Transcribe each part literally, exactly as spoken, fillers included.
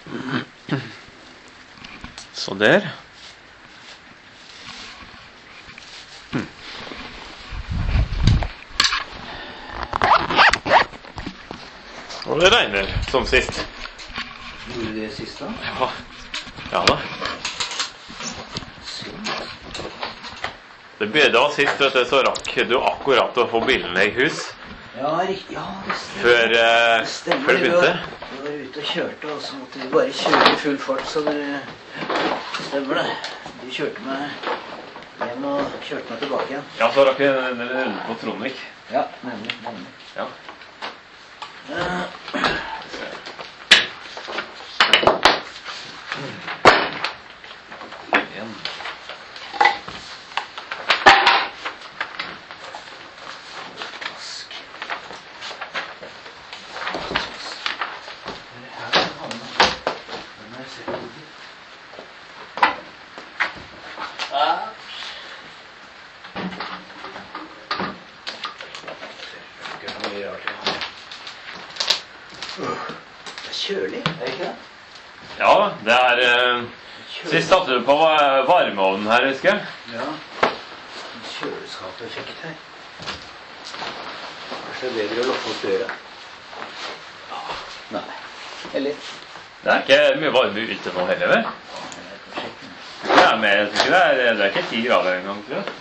Så der. Hmm. Og det regner som sist. Gjorde du det sist da? Ja, ja da. Det ble da sist, vet du, så rakk du akkurat å få bilene i hus. Ja, riktig. Ja, det stemmer. Før, eh, det stemmer. før det begynte. Vi var ute og kjørte, og så måtte vi bare kjøre i full fart, så det stemmer det. Du kjørte meg hjem og kjørte meg tilbake igjen. Ja, så rakk jeg den runde på Trondvik. Ja, nemlig, nemlig. Ja. Uh, En. Kjølig, er det ikke det? Ja, det er... Eh, sist satte du på varmeovnen her, husker jeg? Ja, kjøleskapeffekt her. Kanskje det er bedre å lukke opp døra. Ja, nei. Eller? Det er ikke mye varme ute nå heller, vel? Det er med, jeg tror ikke det er, det er ikke ti grader en gang, tror jeg.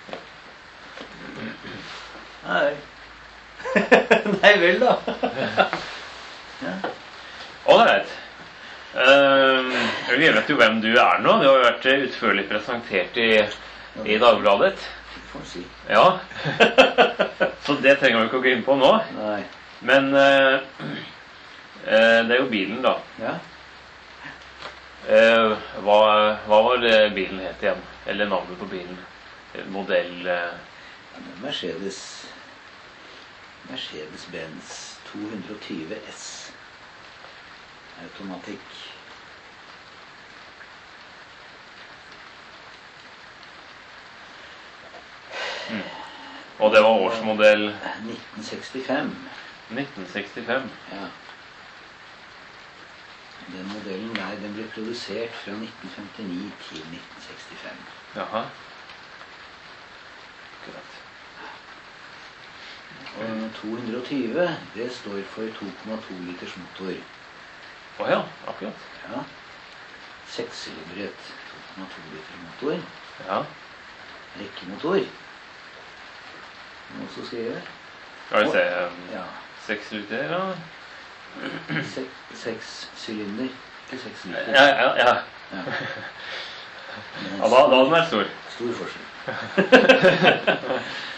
Nei. Nei vel da. Ja. Alright. Uh, jeg vet jo hvem du er nå. Du har jo vært utførlig presentert i, i Dagbladet. Får si. Ja. Så det trenger vi ikke å gå inn på nå. Nei. Men uh, uh, det er jo bilen da. Ja. Uh, hva, hva var det bilen het igjen? Eller navnet på bilen? Modell... Uh... Ja, Mercedes... Mercedes-Benz to hundre og tjue S. Automatikk. Mm. Og det var årsmodell? nitten sekstifem. nitten sekstifem? Ja. Den modellen der, den ble produsert fra nitten femtini til nitten sekstifem. Jaha. Akkurat. Og to hundre og tjue, det står for to komma to liters motor. Åja, akkurat. Ja. Sekssylindret to komma to liter motor. Ja. Rekkemotor. Noe som skriver. Skal vi se, um, ja. seks liter, ja. Se, seks sylinder, ikke seks liter. Ja, ja, ja. Ja, Ja, da, da den er stor. Stor forskjell.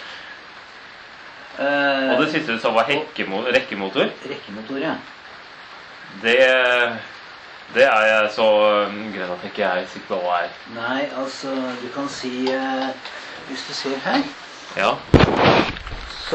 uh, Og det siste du sa var hekkemotor, rekkemotor. Rekkemotor, ja. Det, det er jeg så grønn at ikke jeg er sikker på hva er. Nei, altså, du kan si, uh, hvis du ser her, Ja. så...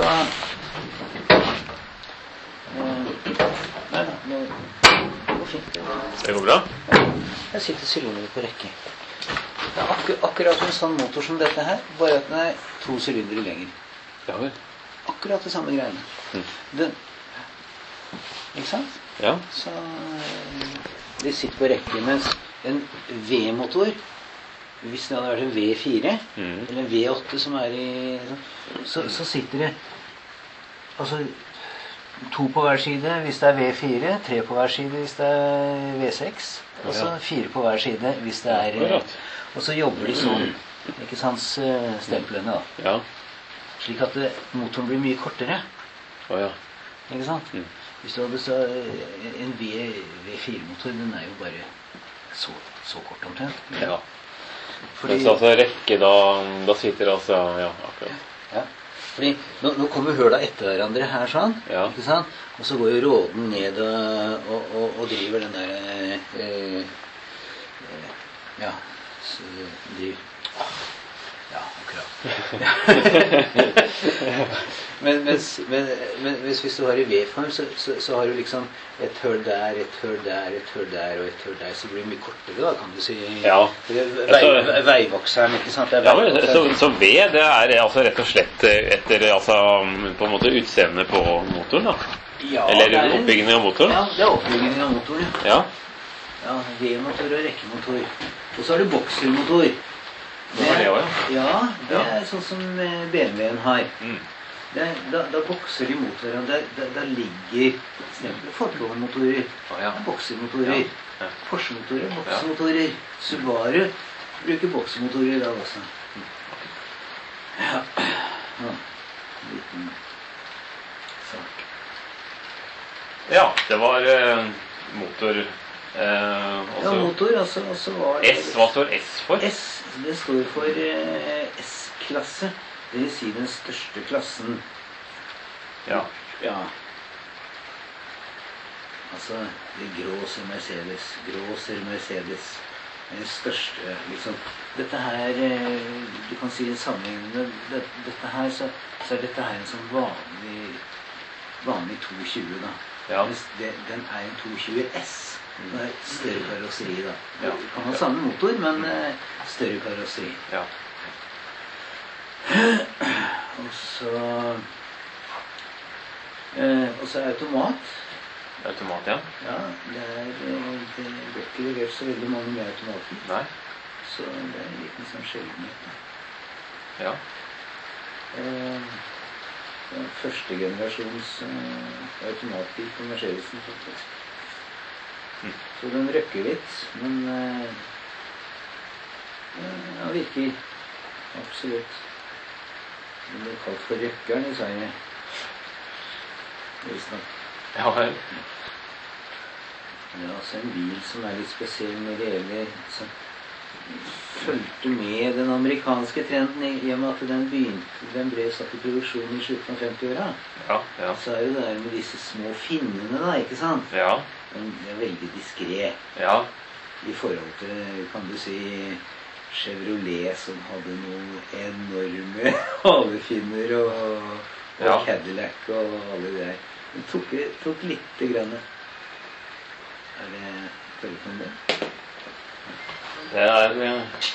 Uh, nei, nei, det går fint. Det går bra? Jeg sitter sylindere på rekke. Det er akkur akkurat en sånn motor som dette her, bare at den er to sylindere lenger. Ja vel. Akkurat det samme greiene. Mm. Den, ikke sant? Ja. Så de sitter på rekke, mens en V-motor, hvis det hadde vært en V fire, mm. eller en V åtte som er i, så, så sitter det, altså, to på hver side hvis det er V fire, tre på hver side hvis det er V seks, og så fire på hver side hvis det er, og så jobber de sånn, ikke sant, stemplene da. Ja. Slik at det, motoren blir mye kortere. Åja. Ikke sant? Mm. Hvis du hadde så, en V fire-motor, den er jo bare så, så kort omtrent. Ja. Fordi, Mens altså rekke, da, da sitter altså, ja, akkurat. ja. Fordi nå, nå kommer høla etter hverandre her sånn, Ja. ikke sant? Og så går jo råden ned og, og, og, og driver den der, eh, eh, ja, så driver, ja, akkurat. men, mens, men, men hvis, hvis du har i V-form, så, så, så har du liksom et høl der, et høl der, et høl der og et høl der, så blir det mye kortere da, kan du si. Ja. Vei, veivokseren, ikke sant? Det er Ja, men, så, så V, det er altså rett og slett etter altså, på en måte utseendet på motoren da? Ja, Eller det er en- oppbyggingen av motoren? Ja, det er oppbyggingen av motoren, Ja. Ja, V-motor og rekkemotor. Og så har du boksermotor. Det var det også, ja. Ja, det Ja. er sånn som eh, B M W-en har. Mm. Det, da, da bokser de mot hverandre. Da, da ligger eksempel Ford-motorer. Å, ja. Boksermotorer. Ja. Ja. Porsche-motorer, boksermotorer. Subaru bruker boksermotorer da også. Ja. Ja. Liten sak. Ja, det var eh, motor. Eh, Ja, også motor, altså, altså var det S, hva står S for? S, det står for eh, S-klasse. Det vil si den største klassen. Ja. Ja. Altså, det Grosser Mercedes. Grosser Mercedes. Den største, liksom. Dette her, eh, du kan si en sammenheng med det, dette her, så, så er dette her en sånn vanlig, vanlig to tjue da. Ja. Mens det, den er en to tjue S. Det er et større karosseri da. Ja. Du kan ha samme motor, men eh, større karosseri. Ja. Og så eh, Og så er automat. Automat, ja. Ja, det er eh, det blir ikke levert så veldig mange med automater. Nei. Så det er en liten sånn sjeldenhet. da. Ja. Eh, det er første generasjons eh, automatbil på Mercedesen faktisk. Mm. Så den røkker litt, men eh, ja, virker absolutt. Den blir kalt for røkkeren i Sverige. Visstnok. Ja vel. Det er altså en bil som er litt spesiell når det gjelder som fulgte med den amerikanske trenden i i og med at den begynte, den ble satt i produksjon i slutten av femti-åra. Ja, ja. Så er det det der med disse små finnene da, ikke sant? Ja. Den er veldig diskret Ja. i forhold til, kan du si, Chevrolet som hadde noen enorme halefinner og, og Ja. Cadillac og alle det der. Den tok, tok litt grann. Er det telefonen din? Det er eh,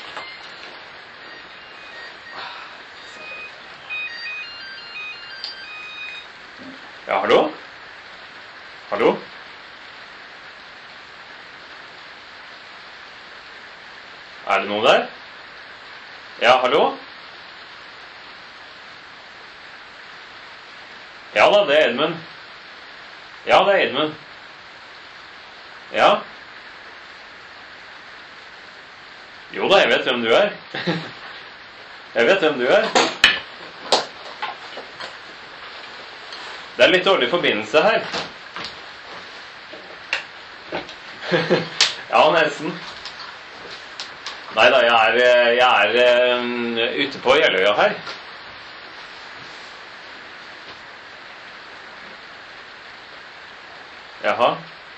Ja, hallo? Hallo? Er det noen der? Ja, hallo? Ja da, det er Edmund. Ja, det er Edmund. Ja. Jo da, jeg vet hvem du er. Jeg vet hvem du er. Det er litt dårlig forbindelse her. Ja, nesten. Neida, jeg er, jeg er um, ute på Jeløya her. Jaha.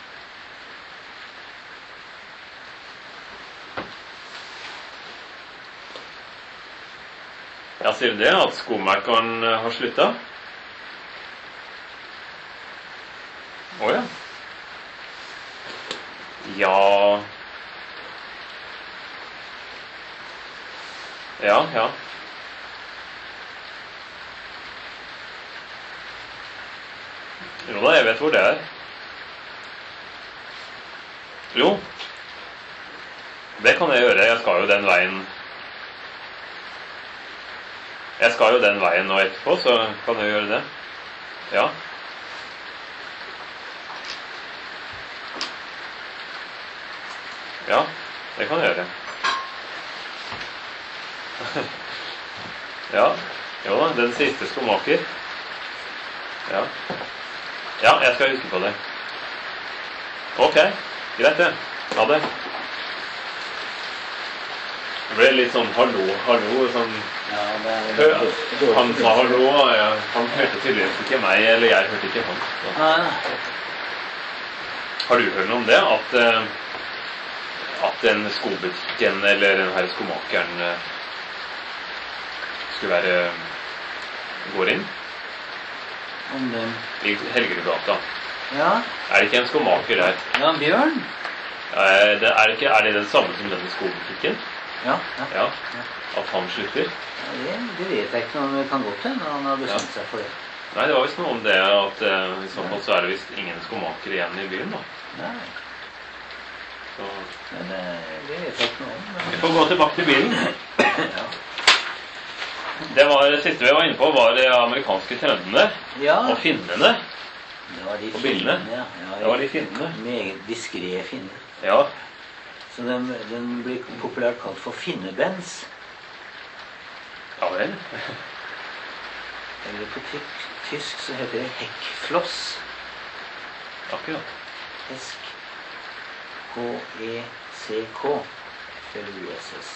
Ja, sier du det? At skomerkeren uh, har sluttet? Åja. Ja. Ja, ja. Jo da, jeg vet hvor det er. Jo. Det kan jeg gjøre. Jeg skal jo den veien. Jeg skal jo den veien nå etterpå, så kan jeg gjøre det. Ja. Ja, det kan jeg gjøre. Ja, jo da, den siste skomaker. Ja. Ja, jeg skal huske på det. Ok, greit det. Ha det. Det ble litt sånn hallo, hallo, sånn... Ja, det er Hør, dårlig han sa forbindelse. hallo, ja. Han hørte tydeligvis ikke meg, eller jeg hørte ikke han. Så. Nei, Har du hørt noe om det? At, eh, at den skobutikken, eller den her skomakeren, eh, skulle være, går inn om den. i Helgerudgata. Ja, Er det ikke en skomaker der? ja, Bjørn. Er det, er det, ikke, er det den samme som denne skobutikken? Ja, ja. Ja, at han slutter? Ja, det, det vet jeg ikke noe om det kan godt hende, han har bestemt seg for det. Nei, det var visst noe om det, at eh, i så fall så er det visst ingen skomaker igjen i byen da. Nei. Så, Men det, det vet jeg ikke noe om. Vi får gå tilbake til bilen. Ja. Det var det siste vi var inne på, var de amerikanske trendene Ja. og finnene. Det var de Og bildene. finnene, ja. Ja, Det var de finnene. Meget diskré finner. Ja, Så den, den blir populært kalt for finnebens. ja vel. Eller på tysk, tysk så heter det hekkfloss. Akkurat. Hesk. H-E-C-K. F-L-U-S-S.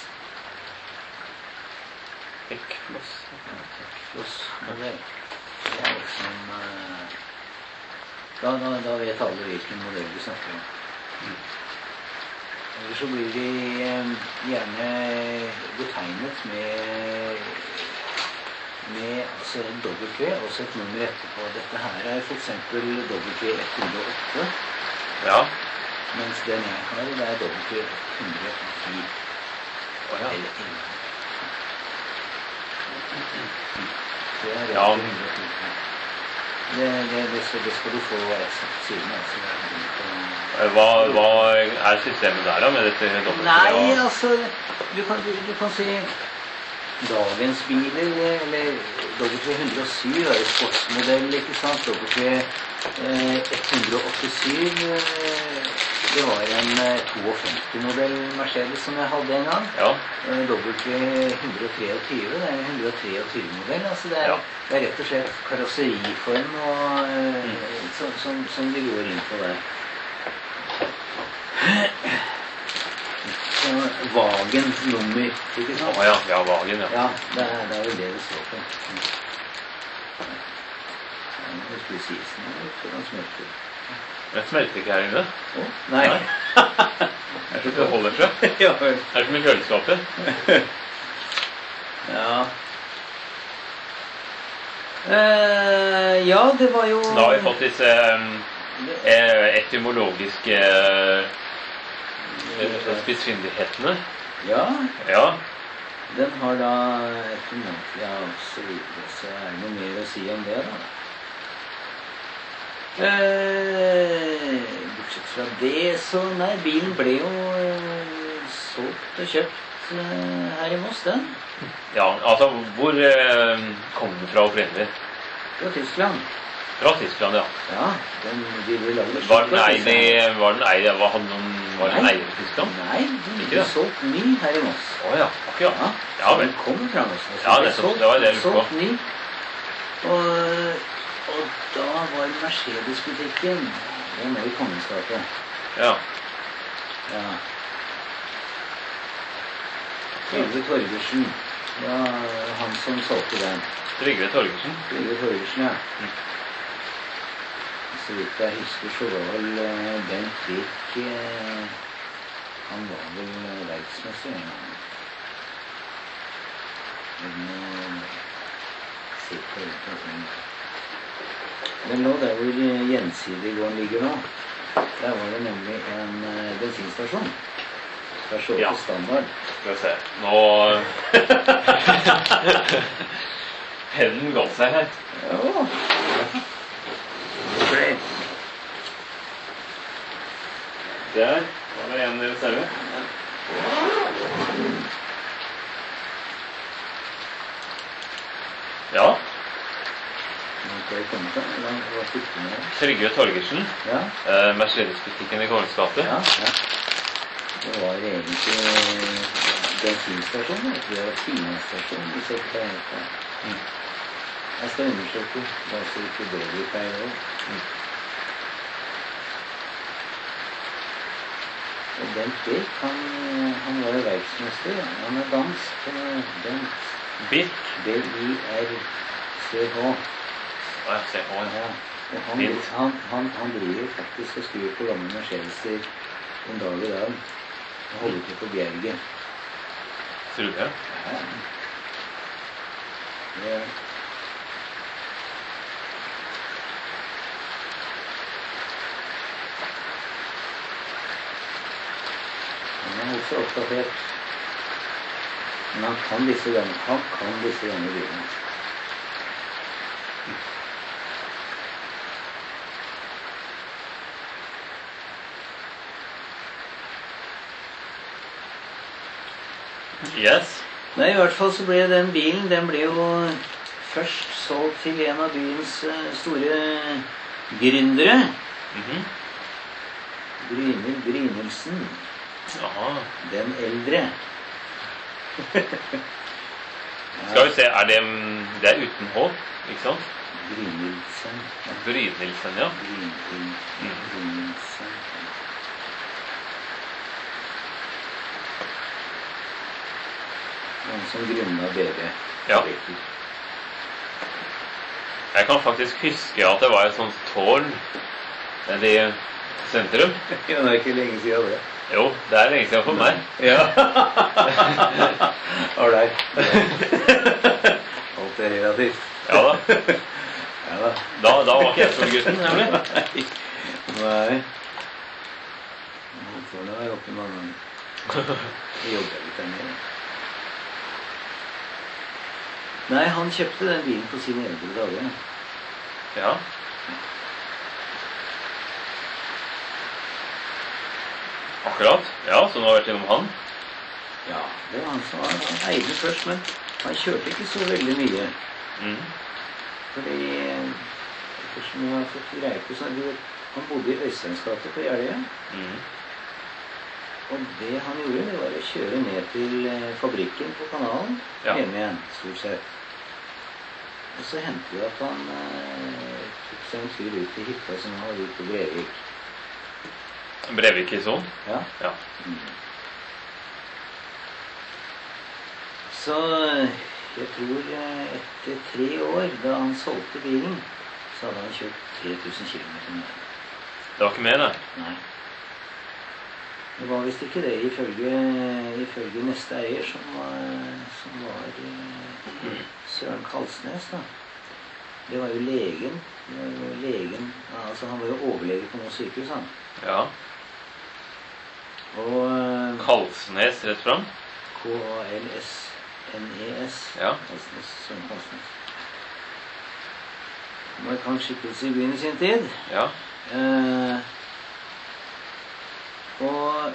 Hekkfloss. Hekkfloss-modell. Det er liksom eh, da, da, da vet alle hvilken modell du snakker om. Mm. Eller så blir de eh, gjerne betegnet med med altså en W, også et nummer etterpå. Dette her er for eksempel W ett hundre og åtte, Ja. mens den jeg har, det er W ett hundre og ti. Å ja. Eller elleve. Det er Ja. W ett hundre og ti. Det, det, det, skal, det skal du få eksakt siden, altså. Det er litt, eh, Hva, hva er systemet der da, med dette dobbelt? Nei, altså, du kan, du, du kan si dagens biler, eller W ett hundre og syv er jo sportsmodell, ikke sant? W ett hundre og åttisyv, eh, det var en eh, femtito-modell Mercedes som jeg hadde en gang. Ja, Eh, W ett hundre og treogtyve, det er en hundre og treogtyve-modell, altså det er, Ja. det er rett og slett karosseriform og, eh, som, som, som de går inn på der. Så Wagen nummer, ikke sant? Å ja, ja, Wagen, ja. Ja, det er, det er vel det det står på. Det skulle sies noe, for han smelter. Det smelter ikke her inne. Å, nei. Nei. Det er så det holder seg. Ja, vel. Det er som i kjøleskapet. Ja. Eh, ja, det var jo... Da har vi fått disse eh, etymologiske eh, spissfindighetene. Ja, Ja, den har da et måte, ja, så videre, så er det noe mer å si om det da. Eh, bortsett fra det, så nei, bilen ble jo eh, solgt og kjøpt eh, her i Moss, den. ja altså, hvor eh, kom den fra opprinnelig? Fra Tyskland. Fra Tyskland, ja. Ja, den ville lage det Var den fra eid i, Tyskland. var den eid, var han noen, var den Nei. eier i Tyskland? Nei, den Ikke ble det? solgt ny her i Moss. Åja, akkurat. Ja, Ja, så vel. den kom fra Moss. Altså, Ja, den ble nettopp, solgt- det var det jeg lurte på. solgt ny. Og, og da var Mercedes-butikken, den var i Kongenskapet. Ja, Ja. Trygve Torgersen, ja, han som solgte den. Trygve Torgersen. Trygve Torgersen, ja. Mm. Så vidt jeg husker, så var vel eh, Bent Birk, eh, han var vel eh, verksmester en gang. Men eh, sikkert rundt omkring. Men nå der hvor eh, Gjensidigården ligger nå, der var det nemlig en eh, bensinstasjon. Der så Ja. på standard. Skal vi se. Nå Pennen ga seg her. Ja. Great. Der var det en i reserve. Ja, Nå skal jeg komme til, eller hva fikk du med? Trygve Torgersen. Ja, Eh, Mercedes-butikken i Kongens gate. ja, ja. Det var egentlig eh, bensinstasjon, jeg tror det var timestasjon, hvis jeg ikke tar helt feil. Mm. Jeg skal undersøke, bare så ikke det blir feil også. Mm. Og Bent Birk, han, han var jo verksmester, ja. Han er dansk, eh, Bent, Birk. B I R C H. Å, ja, se. Å, ja. Ja, og han, Fint. han, han, han driver faktisk og skrur på gamle Mercedeser en dag i dag. Han holder til på Bjerget. Tror du det? Ja. Det, han er også oppdatert. Men han kan disse gamle, han kan disse gamle bilene. Yes. Nei, i hvert fall så ble den bilen, den ble jo først solgt til en av byens eh, store gründere. Mhm. Brynhild Brynildsen. Aha. Den eldre. Skal vi se, er det, det er uten H, ikke sant? Brynildsen. Ja. Brynildsen, ja. Brynhild Brynildsen. Han som grunnet B B. Ja. Jeg kan faktisk huske at det var et sånt tårn nede i sentrum. Ja, det er ikke lenge siden det. Jo, det er lenge siden for meg. Ja. Alright. Alt er relativt. Ja da. Ja da. Da, da var ikke jeg storgutten, nemlig. Nei. Nå får det være oppe i mange ganger. Jeg jobber litt der nede. Nei, han kjøpte den bilen på sine eldre dager. Ja. Akkurat. Ja, så nå har vi vært gjennom han. Ja, det var han som var, han eide først, men han kjørte ikke så veldig mye. Mm. Fordi, ettersom jeg har fått greie på, så han bodde i Øysteinsgata på Jeløya. Mm. Og det han gjorde, det var å kjøre ned til fabrikken på kanalen, Ja. hjemme igjen, stort sett. Og så hendte det at han eh, tok seg en tur ut til hytta som han hadde ut på Brevik. Brevik i sånn? Ja. Ja. Mm. Så jeg tror eh, etter tre år, da han solgte bilen, så hadde han kjørt tre tusen kilometer med den. Det var ikke mer, det. Nei. Det var visst ikke det, ifølge, ifølge neste eier, som var, som var eh, Søren Kalsnes, da. Det var jo legen. Det var jo legen, altså han var jo overlege på noe sykehus, han. Ja. Og eh, Kalsnes rett frem. K A L S N E S. Ja. Kalsnes, Søren Kalsnes. Markant skikkelse i byen i sin tid. Ja. Eh, og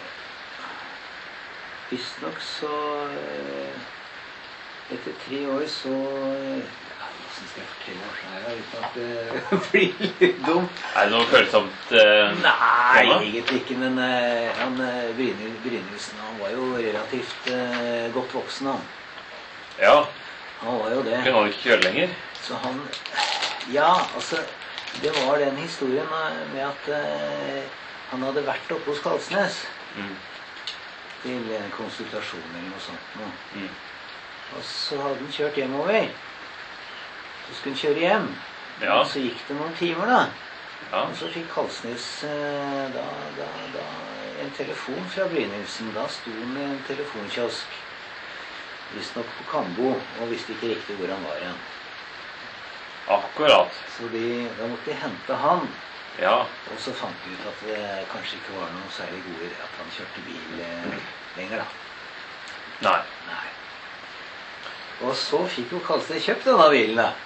visstnok så eh, etter tre år så eh, ja, hvordan skal jeg fortelle det her uten at det blir litt dumt? Er det noe følsomt? Eh, Nei, tema? egentlig ikke, men eh, han eh, Brynhild Brynildsen, han var jo relativt eh, godt voksen, han. Ja. Han var jo det. Kunne han ikke kjøre lenger? Så han, ja, altså, det var den historien med at eh, han hadde vært oppe hos Kalsnes Mm. til en konsultasjon eller noe sånt. Nå. Mm. Og så hadde han kjørt hjemover. Så skulle han kjøre hjem. Ja. Og så gikk det noen timer, da. Ja. Og så fikk Kalsnes eh, da, da, da en telefon fra Brynildsen. Da sto han med en telefonkiosk. Visstnok på Kambo, og visste ikke riktig hvor han var igjen. Akkurat. Så de, da måtte de hente han. Ja. Og så fant de ut at det kanskje ikke var noe særlig god idé at han kjørte bil eh, lenger, da. Nei. Nei. Og så fikk jo Kalsnes kjøpt denne bilen, da.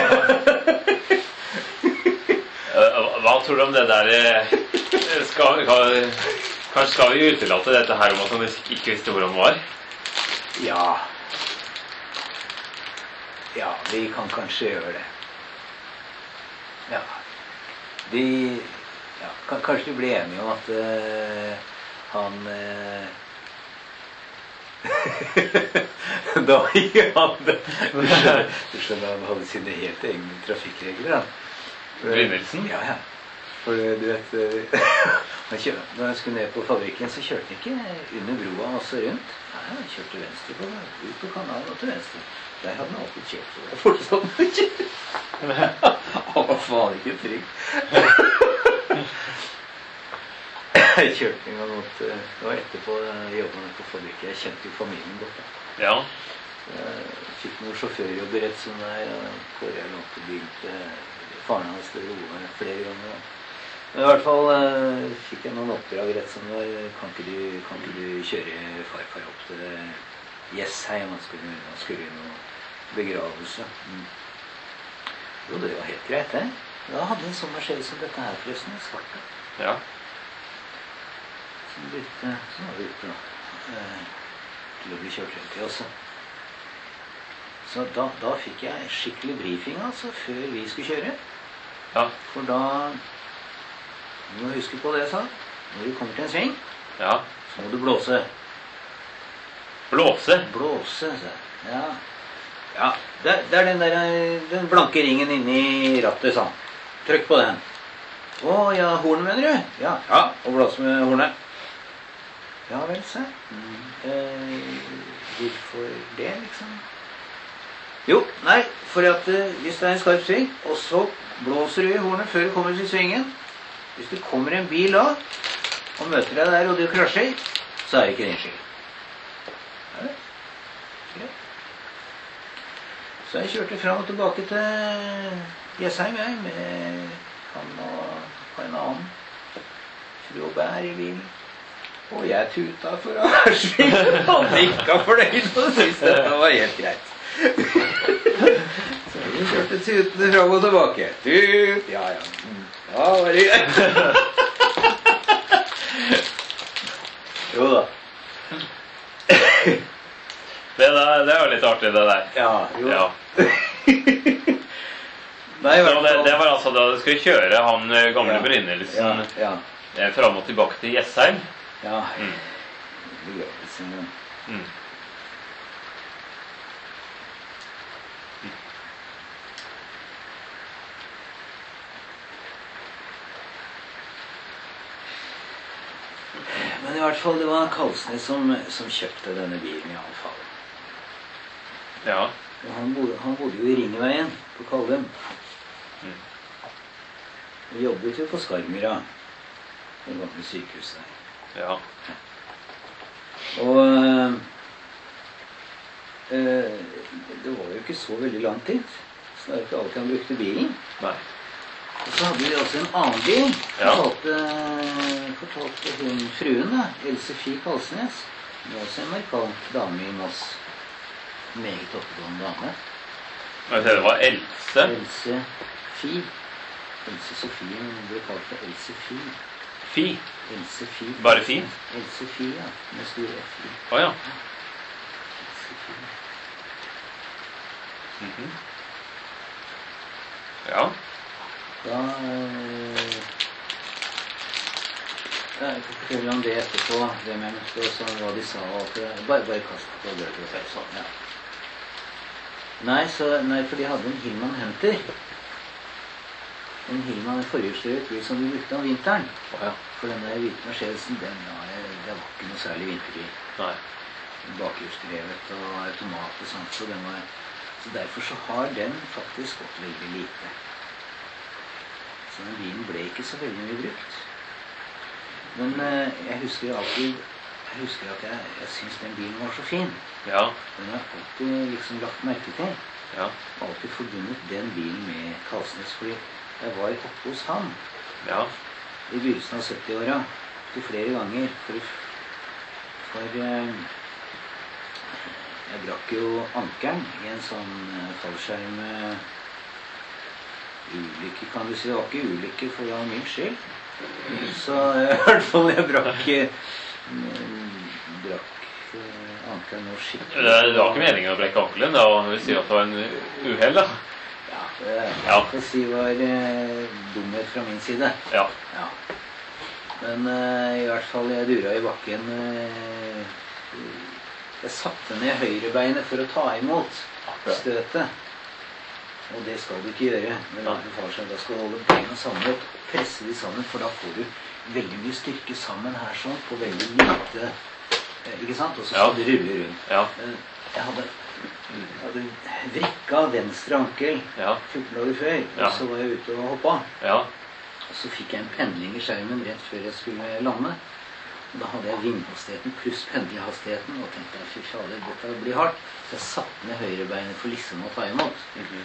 Eh, Hva tror du om det der eh, skal, skal, Kanskje skal vi utelate dette her om at han ikke visste hvor han var? Ja. Ja, vi kan kanskje gjøre det. Ja. De, ja, kan, kanskje de ble enige om at uh, han uh, da gikk han det. Du skjønner, du skjønner, han hadde sine helt egne trafikkregler, da. Brynildsen? Ja, ja. For du vet, uh, han kjør, når han skulle ned på fabrikken, så kjørte han ikke under broa og så rundt. Nei, han kjørte venstre på, ut på kanalen og til venstre. Der hadde han alltid kjørt, og fortsatt å kjøre. Han var faen ikke trygg. Jeg kjørte en gang mot, det var etterpå jeg jobbet med på fabrikken. Jeg kjente jo familien godt, da. Ja. Jeg fikk noen sjåførjobber rett som der, og Kåre lånte bil til faren hans til Roar flere ganger. Da. Men i hvert fall eh, fikk jeg noen oppdrag rett som var, kan ikke du, kan ikke du kjøre farfar opp til Jessheim, han skulle, han skulle i noen begravelse. Mm. Jo, det var helt greit, det. Da hadde en sånn Mercedes som dette her, forresten, svart. Ja. Som bytte, som var ute. Eh, til å bli kjørt rundt i også. Så da, da fikk jeg skikkelig briefing altså, før vi skulle kjøre. Ja. For da, du må huske på det jeg sa, når du kommer til en sving, Ja. så må du blåse. Blåse? Blåse, så. Ja. Ja, det, det er den der, den blanke ringen inne i rattet, sånn. Trykk på den. Å, ja, hornet mener du? Ja, ja, og blåse med hornet. Ja vel, se. Mm. Eh, hvorfor det, liksom? Jo, nei, for at eh, hvis det er en skarp sving, og så blåser du i hornet før du kommer til svingen. Hvis det kommer en bil da, og møter deg der, og du krasjer, så er det ikke din skyld. Er det? Greit. Så jeg kjørte frem og tilbake til Jessheim, jeg, med han og en annen fru og bær i bilen. Og jeg tuta for Arsvik, og nikka fornøyd, og syntes dette var helt greit. Så vi kjørte tutene frem og tilbake. Tut, ja, ja. Ja, var det greit. Jo da. Det, der, det er jo litt artig, det der. Ja, jo. Ja. Nei, Så det, det var altså da du skulle kjøre han gamle ja. Brynildsen ja, ja. frem og tilbake til Jessheim. Ja, Mm. begravelse. Mm. Men i hvert fall, det var Kalsnes som, som kjøpte denne bilen i alle fall. Ja. Og han bodde, han bodde jo i Ringveien på Kalvem. Mm. Og jobbet jo på Skarmyra, det gamle sykehuset der. Ja. Og øh, øh, det var jo ikke så veldig lang tid, så det er ikke alltid han brukte bilen. Nei. Og så hadde vi også en annen bil, Ja. fortalte, fortalte hun fruen da, Else Fie Kalsnes. Hun var også en markant dame i Moss. Meget oppegående dame. Men det var Else. Else Fie. Else Sofie, men hun ble kalt for Else Fie. Fi. Else Fie. Bare Fi? Else Fie, ja. Med stor F. Å ja. Else Fie. Mhm. Ja. Da øh, Jeg kan fortelle om det etterpå, hvem jeg møtte, og sånn, hva de sa. Og at det, bare bare kast på gulvet og sånn, ja. Nei, så, nei, for de hadde en Hillman Hunter. En Hillman, en forhjulsdrevet bil som de brukte om vinteren. Ja. For denne hvite Mercedesen, den, ja, det var ikke noe særlig vinterbil. Nei. Bakhjulsdrevet og automat og sånt, så den var... Så derfor så har den faktisk gått veldig lite. Så den bilen ble ikke så veldig mye brukt. Men eh, jeg husker alltid, jeg husker at jeg, jeg synes den bilen var så fin. Ja. Den har jeg alltid liksom lagt merke til. Ja. Alltid forbundet den bilen med Kalsnes, fordi jeg var oppe hos han Ja. i begynnelsen av sytti-åra, til flere ganger, for, for eh, jeg brakk jo ankeren i en sånn eh, fallskjerm eh, ulykke, kan du si. Det var ikke ulykke, for det var min skyld. Så eh, i hvert fall jeg brakk eh, brakk eh, ankeren noe skikkelig. Det, det var ikke meningen å brekke ankelen, da vil si at det var en uheld, da. Ja, det Ja. kan si var eh, dumhet fra min side. Ja. Ja. Men eh, i hvert fall jeg dura i bakken. Eh, jeg satte ned høyrebeinet for å ta imot støtet. Og det skal du ikke gjøre. Men Ja. da skal du holde beina samlet, presse de sammen, for da får du veldig mye styrke sammen her sånn, på veldig lite, eh, ikke sant? Og så skal Ja. du rulle rundt. Ja. Men jeg hadde, jeg hadde vrikka venstre ankel Ja. fjorten dager før, Ja. og så var jeg ute og hoppa. Ja. Og så fikk jeg en pendling i skjermen rett før jeg skulle lande. Og da hadde jeg vinghastigheten pluss pendlehastigheten, og tenkte jeg, fy fader, dette blir hardt. Så jeg satte ned høyrebeinet for liksom å ta imot. Mhm.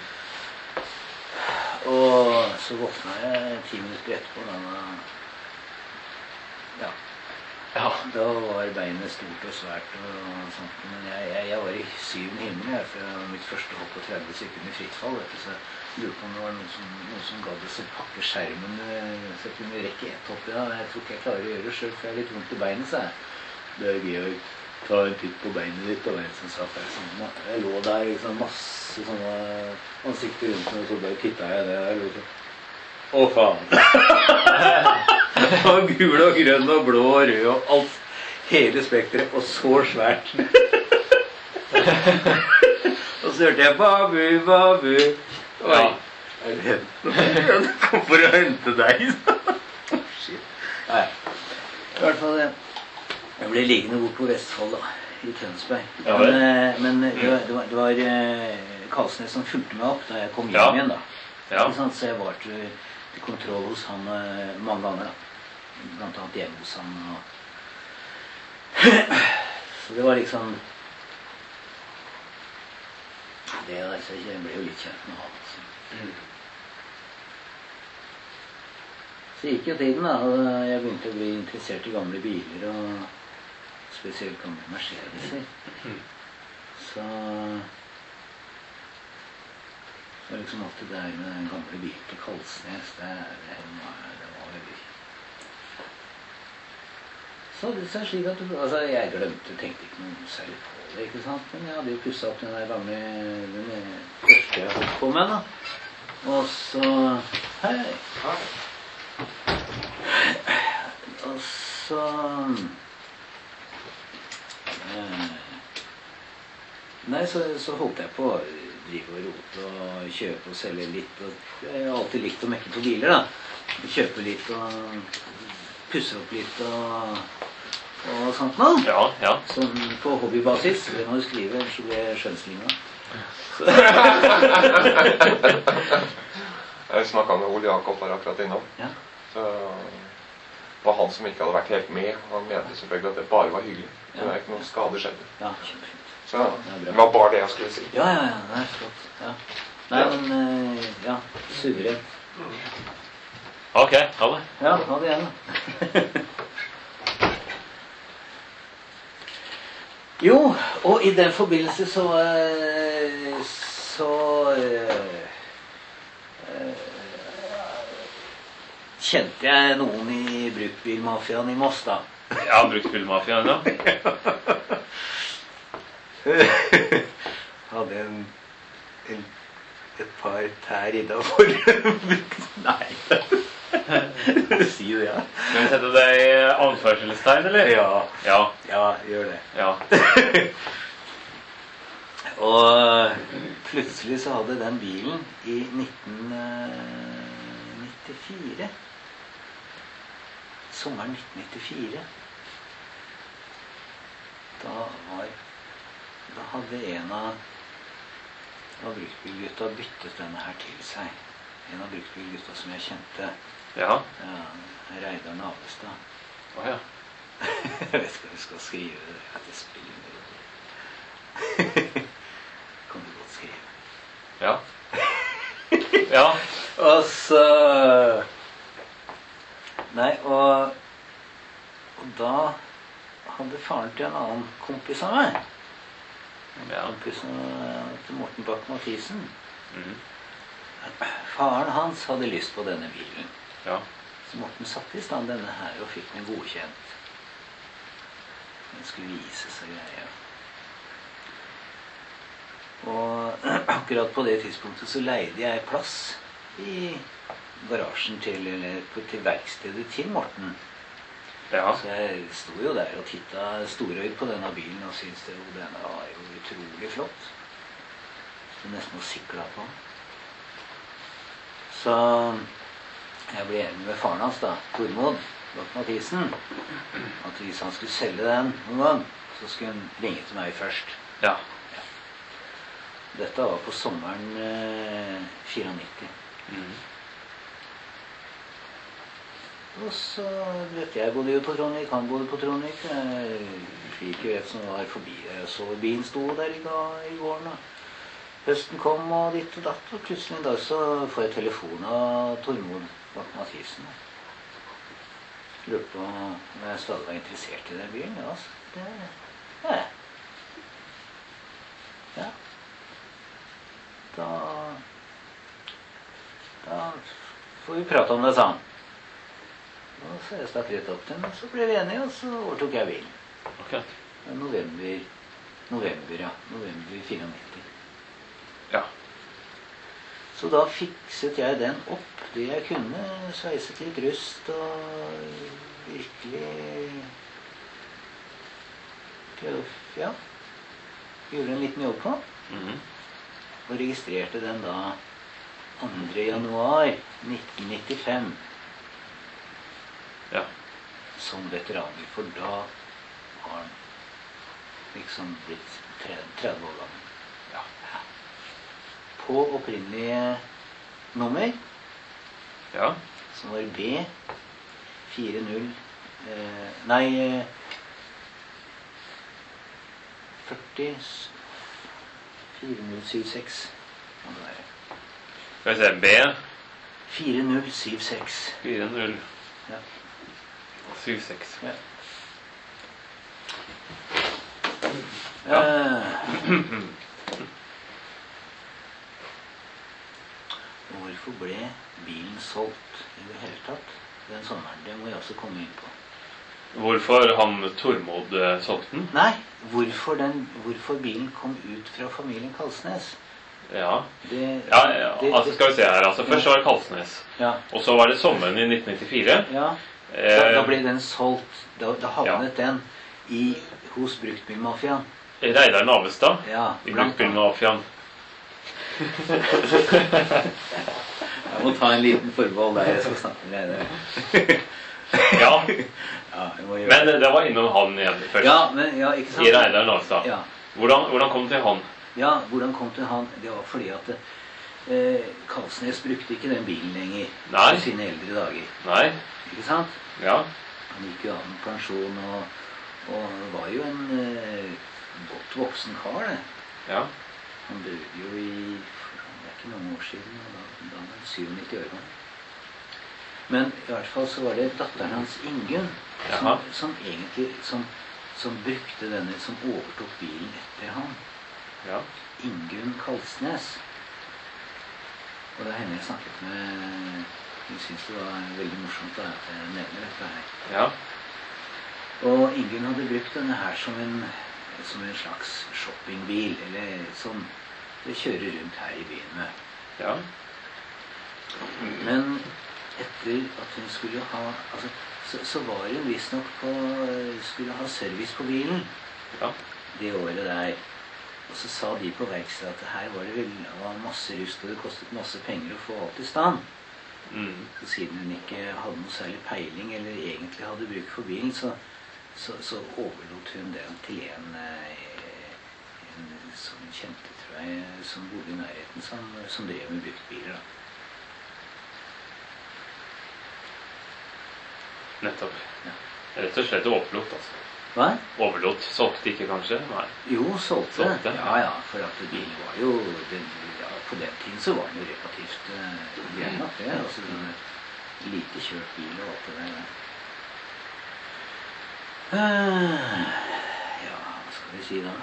Og så våkna jeg ti minutter etterpå. Da, ja, Ja. da var beinet stort og svært og sånt. Men jeg, jeg, jeg var i syvende himmel, jeg, for det var mitt første hopp på tretti sekunder i fritt fall. Vet du, så jeg lurte på om det var noen som, noen som gadd å pakke skjermen, eh, så jeg kunne rekke ett hopp. Ja. Jeg tror ikke jeg klarer å gjøre det selv, for jeg har litt vondt i beinet, sa jeg. Det er Georg. ta en titt på beinet ditt, og en som satt der sånn. Jeg lå der liksom masse sånne ansikter rundt meg, og så bare tittet jeg det der, og så å faen. Og gul og grønn og blå og rød og alt, hele spektret, og så svært. Og så hørte jeg babu, babu. Oi, er det hent? Jeg kom for å hente deg. Shit. Nei, i hvert fall, jeg ble liggende bort på Vestfold da, i Tønsberg. Ja, men, men det var, det var, det var Karlsnes som fulgte meg opp da jeg kom hjem Ja. igjen da. Ja. Ikke sant? Så jeg var til, til kontroll hos han eh, mange ganger da. Blant annet hjemme hos han. Og så det var liksom det, altså, jeg ble jo litt kjent med han. Altså. Mm. Så gikk jo tiden da, og jeg begynte å bli interessert i gamle biler, og spesielt gamle Mercedeser. Mm. Så så liksom alt det der med den gamle bilen til Karlsnes, det, det, var, det var veldig... Så det er slik at du, altså jeg glemte, tenkte ikke noe særlig på det, ikke sant? Men jeg hadde jo pusset opp den der gamle, den første jeg holdt på med da. Og så, hei! Og så... Eh, nei, så, så holdt jeg på å drive og rote og kjøpe og selge litt. Og jeg har alltid likt å mekke på biler da. Kjøpe litt og pusse opp litt og, og sånt nå. Ja, ja. Sånn på hobbybasis. Det må du skrive, ellers så blir jeg skjønnslinga. Jeg snakket med Ole Jakob her akkurat innom. Ja. Så det var han som ikke hadde vært helt med. Han mente selvfølgelig at det bare var hyggelig. Det er ikke noen skade skjedde. Ja, kjempefint. Så det var bare det jeg skulle si. Ja, ja, ja, det er flott. Ja. Nei, men, eh, ja, suverent. Ok, ha det. Ja, ha det igjen da. Jo, og i den forbindelse så, eh, så eh, eh, kjente jeg noen i bruktbilmafiaen i Moss da. Ja, bruktbilmafiaen, ja. Hadde en, en, et par tær innafor. Nei. Si det, ja. Skal vi sette deg i anførselstegn, eller? Ja. Ja. Ja, gjør det. Ja. Og plutselig så hadde den bilen i nitten nittifire, sommeren nitten nittifire, da var, da hadde en av, av bruktbilgutta byttet denne her til seg. En av bruktbilgutta som jeg kjente, Ja. ja, Reidar Navestad. Åja. Jeg vet ikke hva vi skal skrive det, at det spiller med det. Kan du godt skrive. Ja. Ja. Og så... Nei, og... Og da hadde faren til en annen kompis av meg. En Ja. kompis av- til Morten Bach-Mathisen. Mhm. Faren hans hadde lyst på denne bilen. Ja. Så Morten satte i stand denne her og fikk den godkjent. Den skulle vise seg greia. Og akkurat på det tidspunktet så leide jeg plass i garasjen til, eller på- til verkstedet til Morten. Ja. Så jeg sto jo der og tittet storøyd på denne bilen og syntes det jo, denne var jo utrolig flott. Så nesten å sikla på. Så jeg ble enig med faren hans da, Tormod Bach-Mathisen, at hvis han skulle selge den noen gang, så skulle han ringe til meg først. Ja. Dette var på sommeren eh, nittini. Mhm. Og så, du vet, jeg bodde jo på Trondvik, han bodde på Trondvik. Jeg gikk jo rett som var forbi. Jeg så bilen sto der i, ga- i gården. Og høsten kom og ditt og datt, og plutselig en dag så får jeg telefon av Tormod Bach-Mathisen. Lurte på om jeg stadig var interessert i den bilen. Ja, så det ja. Ja. Da Da får vi prate om det, sa han. Og så jeg stakk litt opp til den, og så ble vi enige, og så overtok jeg bilen. Ok. november, november, ja. November nittien firefemti. Ja. Så da fikset jeg den opp, det jeg kunne, sveiset litt rust og virkelig prøvde, ja, gjorde en liten jobb på. Mhm. Og registrerte den da andre januar nitten nittifem Ja. som veteranbil, for da har han liksom blitt tretti år gammel. Ja. På opprinnelige nummer, Ja. som var B fire null eh, nei eh, førti fire null syv seks må det være. Skal vi se, B fire null syv seks. fire null Ja. syv seks. Ja. Ja. Eh, hvorfor ble bilen solgt i det hele tatt den sommeren? Det må jeg også komme inn på. Hvorfor han Tormod eh, solgte den? Nei, hvorfor, den, hvorfor bilen kom ut fra familien Kalsnes. Ja. Det, Ja, ja, det- altså skal vi se her. Altså først var det Kalsnes. Ja, Og så var det sommeren i nitten nittifire. ja. Da, Eh, da ble den solgt. Da, da havnet den i, hos bruktbilmafiaen. Reidar Navestad Ja, i blant annet. Bruktbilmafiaen. Jeg må ta en liten forbehold der jeg skal snakke med deg. Ja, Ja, jeg må gjøre men det var innom han igjen først. Ja, men, ja, ikke sant? I Reidar Navestad. Ja. Hvordan, hvordan kom det til han? Ja, hvordan kom til han? Det var fordi at eh, Kalsnes brukte ikke den bilen lenger Nei. i sine eldre dager. Nei? Ikke sant? Ja. Han gikk jo av med pensjon og, og var jo en eh, godt voksen kar, det. Ja. Han døde jo i det er ikke mange år siden, og da, da var han syvognitti år gammel. Men i hvert fall så var det datteren hans Ingunn som, Jaha. som egentlig som, som brukte denne, som overtok bilen etter han. Ja. Ingunn Kalsnes. Og det er henne jeg snakket med. Hun syntes det var veldig morsomt da, at jeg nevner dette her. Ja. Og Ingunn hadde brukt denne her som en, som en slags shoppingbil, eller som det kjører rundt her i byen med. Ja. Men etter at hun skulle ha, altså, så, så var hun visstnok på, skulle ha service på bilen Ja. det året der. Og så sa de på verkstedet at her var det vel det var masse rust, og det kostet masse penger å få alt i stand. Mm. Så siden hun ikke hadde noe særlig peiling, eller egentlig hadde bruk for bilen, så, så, så overlot hun den til en, eh, en som hun kjente, tror jeg, som bodde i nærheten, som, som drev med bruktbiler. Da. Nettopp. Ja. Rett og slett overlot, altså. Hva? Overlot. Solgte ikke, kanskje? Nei. Jo, solgte. Solgte, Ja, ja, for at bilen var jo, den, ja, på den tiden så var den jo relativt uh, grei nok, det. Altså, den lite kjørt bil og alt det der. Uh, ja, hva skal vi si da?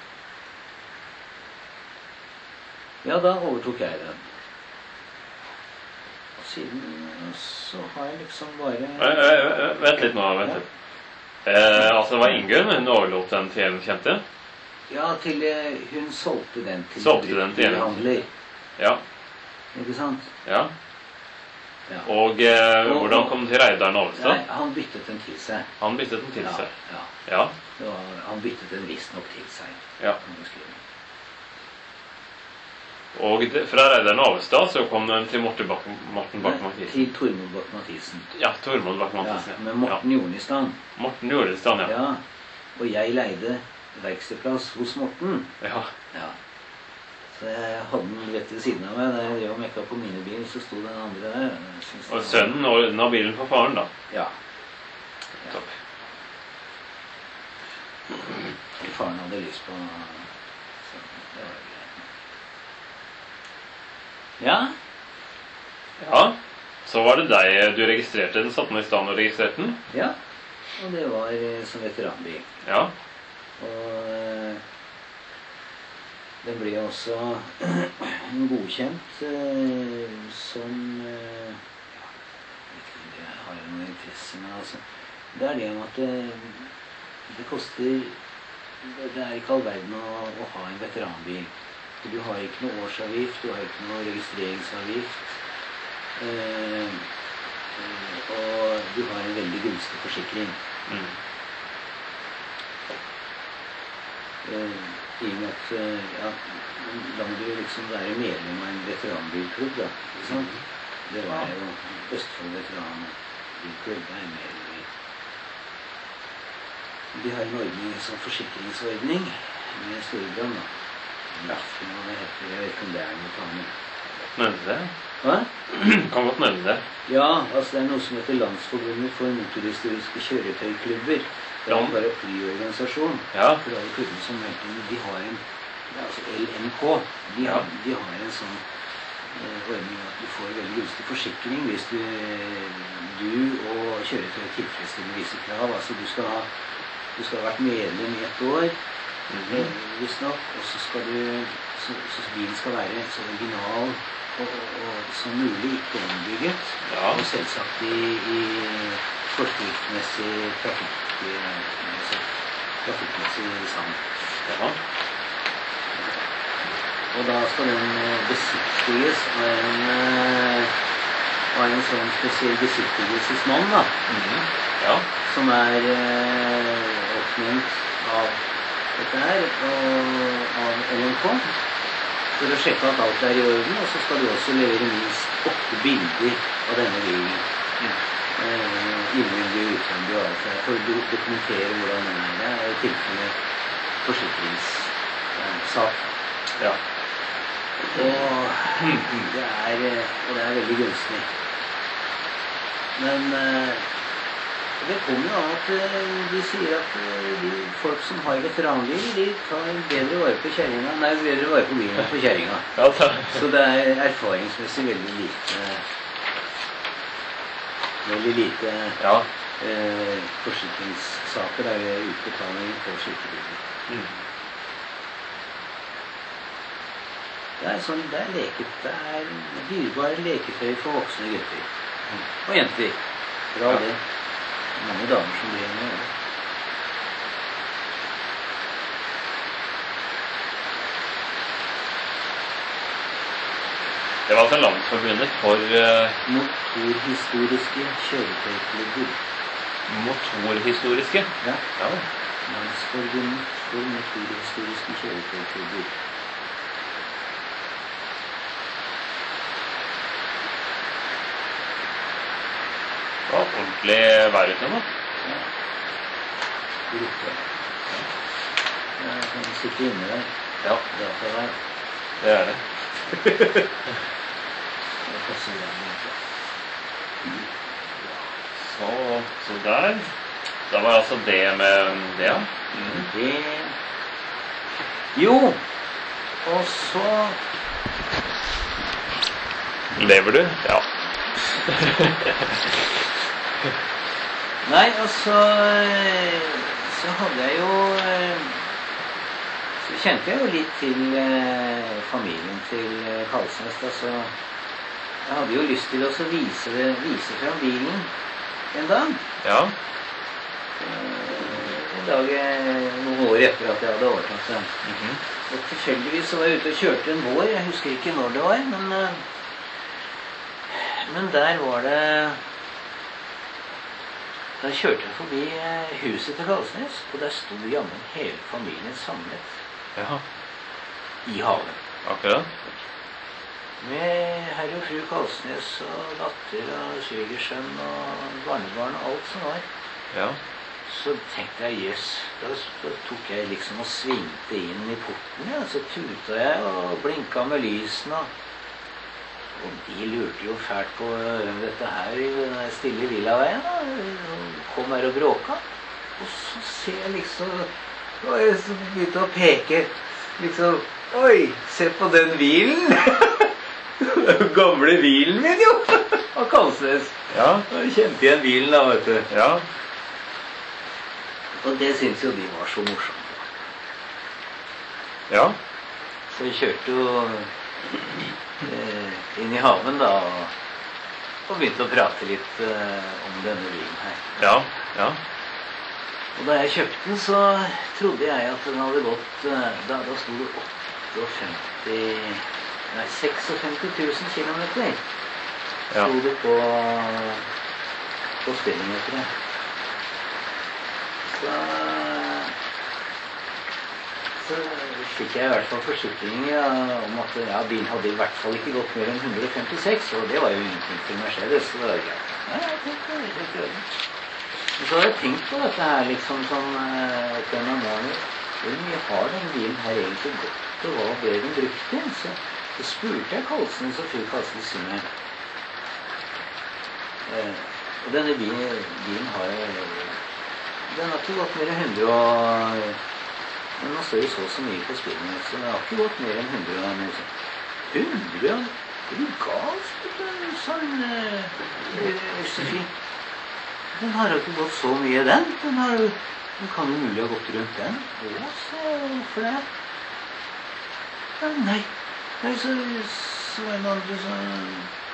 Ja, da overtok jeg den. Og siden så har jeg liksom bare... Eh, eh, eh, Vent litt nå, vent litt. Eh, altså det var Ingunn, hun overlot den til en kjente. Ja, til eh, hun solgte den til Solgte den til en. handler. Ja. Ikke sant? Ja. Ja. Og eh, Og- hvordan kom den til Reidar Nei, Navestad? han byttet den til seg. Han byttet den til Ja, seg. ja. Ja. Det var, han byttet den visstnok til seg. Ja. kan du skrive. Og det, fra Reidar Navestad så kom den til Morten Bak Morten Nei, Bach-Mathisen. Til Tormod Bach-Mathisen. Ja, Tormod Ja, Bach-Mathisen. med Morten Jornistan. Ja. Morten Jordestand, ja. Ja. Og jeg leide verkstedplass hos Morten. Ja. Ja. Så jeg hadde den rett ved siden av meg. Da jeg drev og mekka på mine bil, så sto den andre der. Jeg synes det Og var- sønnen ordna bilen for faren, da. Ja. Topp. Faren hadde lyst på så det var greit. Ja. Ja. Så var det deg du registrerte den. Satte den i stand og registrerte den. Ja. Og det var eh, som veteranbil. Ja. Og eh, den ble også godkjent eh, som eh, ja, ikke om det har jeg noen interesse med, altså. Det er det om at det, det koster det, det er ikke all verden å, å ha en veteranbil. Du har ikke noe årsavgift, du har ikke noe registreringsavgift. Eh, og du har en veldig gunstig forsikring. Mm. Eh, I og med at eh, ja, da må du liksom være medlem av en veteranbilklubb, da. Ikke sant? Det var jo Østfold veteranbilklubb, det er medlem i. De har en ordning, en sånn forsikringsordning med Storbrann, da. Ja, det heter, jeg vet ikke om det er noe annet. Nevne det? Hva? Kan godt nevne det. Ja, altså det er noe som heter Landsforbundet for motorhistoriske kjøretøyklubber. Det er en paraplyorganisasjon Ja. for alle klubbene som melder inn. De har en, ja, altså L N K, de, Ja. har, de har en sånn eh, ordning at du får veldig gunstig forsikring hvis du, du og kjøretøy tilfredsstiller visse krav. Altså du skal ha, du skal ha vært medlem i et år, Mhm. visst nok, og så skal du, så, så bilen skal være så original og, og, og som mulig, ikke ombygget, Ja. og selvsagt i, i forskriftsmessig trafikk, altså, trafikkmessig stand. Ja. Og da skal den eh, besiktiges av en, eh, av en sånn spesiell besiktigelsesmann, da, Mhm. Ja. som er eh, oppnevnt av dette her, og av L N K, for å sjekke at alt er i orden, og så skal du også levere minst åtte bilder av denne bilen. Mm. Eh, innvendig, utvendig og alt det her, for å dokumentere hvordan den er. Det er i tilfelle forsikringssak. Ja. Og det er, og det er veldig gunstig. Men eh, det kommer jo av at eh, de sier at eh, de folk som har veteranbil, de tar bedre vare på kjerringa, nei, bedre vare på bilen enn på kjerringa. Ja, så. Så det er erfaringsmessig veldig lite, veldig lite Ja. eh, forsikringssaker der utbetaling på slike biler. Mm. Det er sånn, det er leket, det er dyrebare leketøy for voksne gutter. Og jenter. For all Ja. det. Mange damer som driver med det. Det var altså Landsforbundet for uh, Motorhistoriske kjøretøyklubber. motorhistoriske. Ja. Ja. Landsforbundet for motorhistoriske kjøretøyklubber. Det var ordentlig vær ute nå. Ja. Gruppe. Ja, jeg kan sitte inne der. Ja, Data der. det er det. Det passer bra med det. Så, så der. Da var altså det med det, ja. Mm. Det... Jo, og så... Lever du? Ja. Nei, og så, så hadde jeg jo, så kjente jeg jo litt til familien til Kalsnes, da, så jeg hadde jo lyst til å så vise, det, vise frem bilen en dag. Ja. En dag, noen år etter at jeg hadde overtatt den. Mhm. Og tilfeldigvis så var jeg ute og kjørte en vår, jeg husker ikke når det var, men, men der var det... Da kjørte jeg forbi huset til Kalsnes, og der stod jammen hele familien samlet Ja. i haven. Akkurat. Med herr og fru Kalsnes og datter og svigersønn og barnebarn og alt som var. Ja. Så tenkte jeg, jøss, da, da tok jeg liksom og svingte inn i porten, ja. Så tuta jeg og blinket med lysene. Og de lurte jo fælt på dette her i den stille villaveien, da. Og kom her og bråka. Og så ser jeg liksom, og jeg så begynte å peke, liksom, oi, se på den bilen. Gamle bilen min, jo, av Kalsnes. Ja. Jeg kjente igjen bilen da, vet du. Ja. Og det synes jo de var så morsomt. Ja. Så vi kjørte jo eh, inn i haven da, og, og begynte å prate litt eh, om denne bilen her. Ja. Ja. Og da jeg kjøpte den, så trodde jeg at den hadde gått, da, da sto det åttiofemti, nei, seksogfemti tusen kilometer. Ja. Sto det på, på speedometeret. Så, så fikk jeg i hvert fall forsikring ja, om at ja, bilen hadde i hvert fall ikke gått mer enn hundre femtiseks, og det var jo ingenting til Mercedes, så det var greit. Ja, jeg tenkte, det er ikke øvrig. Så hadde jeg tenkt på dette her, liksom, som opp gjennom morgenen. Hvor mye har den bilen her egentlig gått, og hva ble den brukt til? Så, så spurte jeg Karlsen, så fikk Karlsen si meg. Eh, og denne bilen, bilen har den har ikke gått mer enn hundre og... Men nå står det så så mye på spillen, så den har ikke gått mer enn hundre og noe sånt. hundre? Er du galt, sa hun, Østefin. Den har jo ikke gått så mye, den. Den, har, den kan jo mulig ha gått rundt den. Å, så hvorfor det? Ja, nei. Nei, så, så en andre sånn...